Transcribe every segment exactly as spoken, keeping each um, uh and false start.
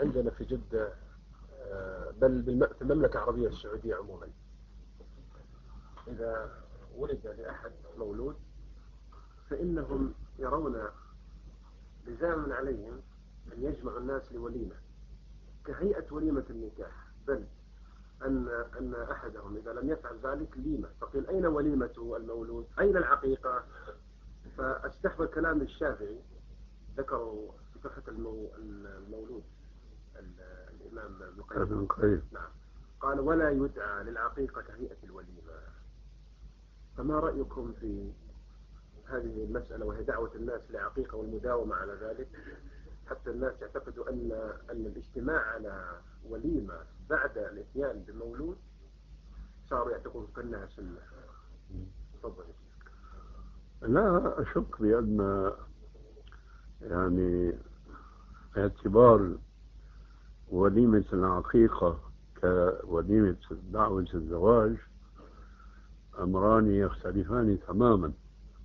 عندنا في جدة بل في المملكة العربية السعودية عموما، إذا ولد لأحد مولود فإنهم يرون لزاما عليهم أن يجمعوا الناس لوليمة كهيئة وليمة النكاح، بل أن أن أحدهم إذا لم يفعل ذلك ليمة، فقيل أين وليمة المولود؟ أين العقيقة؟ فاستحضر كلام الشافعي ذكروا في فتحة المولود الإمام ابن القيم، نعم، قال ولا يدعى للعقيقة كهيئة الوليمة. فما رأيكم في هذه المسألة وهي دعوة الناس لعقيقة والمداومة على ذلك، حتى الناس يعتقدوا أن أن الاجتماع على وليمة بعد الاتيان بمولود صاروا يعتقدوا كأنها سنة؟ تفضل. لا أشك بأن يعني اعتبار وليمة العقيقة كوليمة دعوة الزواج أمران يختلفان تماما.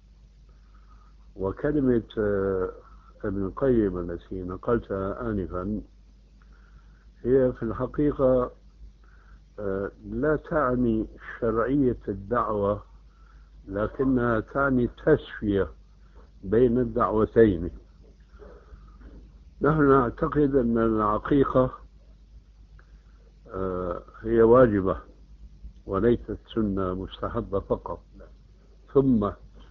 وكلمة ابن القيم التي نقلتها آنفا هي في الحقيقة لا تعني شرعية الدعوة، لكنها تعني التسوية بين الدعوتين. نحن نعتقد أن العقيقة هي واجبة وليست سنة مستحبة فقط. ثم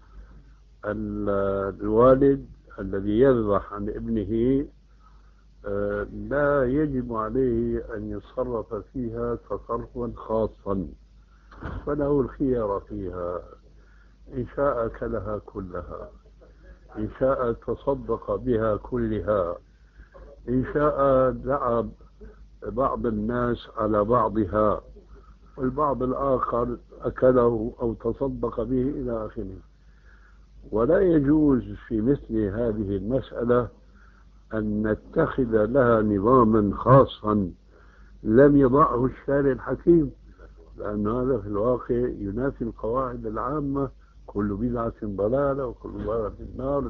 الوالد الذي يذبح عن ابنه لا يجب عليه أن يتصرف فيها تصرفا خاصا، فله الخيار فيها، إن شاء أكلها كلها، إن شاء تصدق بها كلها، إن شاء دعا بعض الناس على بعضها والبعض الآخر أكله أو تصدق به إلى آخره. ولا يجوز في مثل هذه المسألة أن نتخذ لها نظاما خاصا لم يضعه الشارع الحكيم، لأن هذا في الواقع ينافي القواعد العامة: كل بدعة ضلالة وكل ضلالة في النار،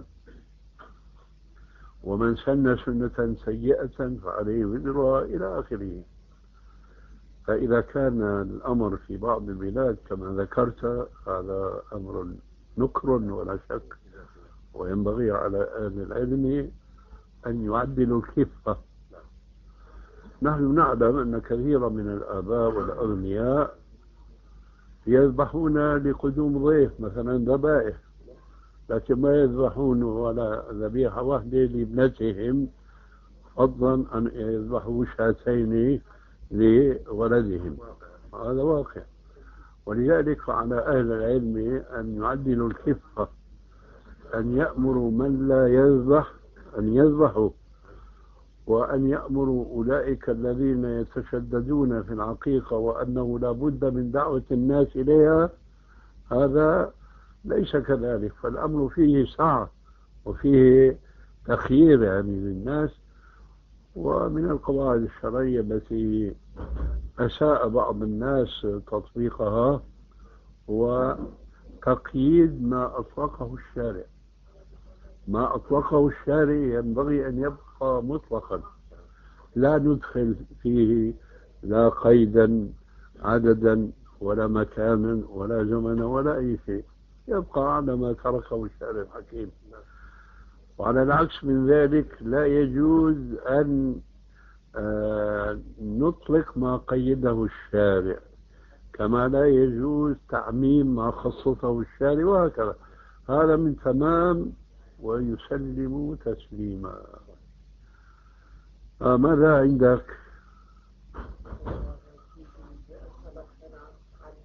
ومن سن سنة سيئة فعليه وزرها إلى آخره. فإذا كان الأمر في بعض البلاد كما ذكرت هذا أمر نكر ولا شك، وينبغي على أهل العلم أن يعدلوا الكفة. نحن نعلم أن كثيرا من الآباء والأغنياء يذبحون لقدوم ضيف مثلا ذبائح، لكن ما يذبحون ولا ذبيحة واحدة لابنتهم، فضلا أن يذبحوا شاتين لولدهم. هذا واقع. ولذلك على أهل العلم أن يعدلوا الكفة، أن يأمروا من لا يذبح أن يذبحوا، وأن يأمروا أولئك الذين يتشددون في العقيقة وأنه لا بد من دعوة الناس إليها، هذا ليس كذلك. فالأمر فيه سعة وفيه تخيير يعني للناس. ومن القواعد الشرعية التي أساء بعض الناس تطبيقها هو تقييد ما أطلقه الشارع. ما أطلقه الشارع ينبغي أن يبقى مطلقا، لا ندخل فيه لا قيدا عددا ولا مكانا ولا زمنا ولا أي شيء، يبقى على ما تركه الشارع الحكيم. وعلى العكس من ذلك لا يجوز أن آه نطلق ما قيده الشارع، كما لا يجوز تعميم ما خصصه الشارع، وهكذا. هذا من تمام ويسلم تسليما. آه ماذا عندك؟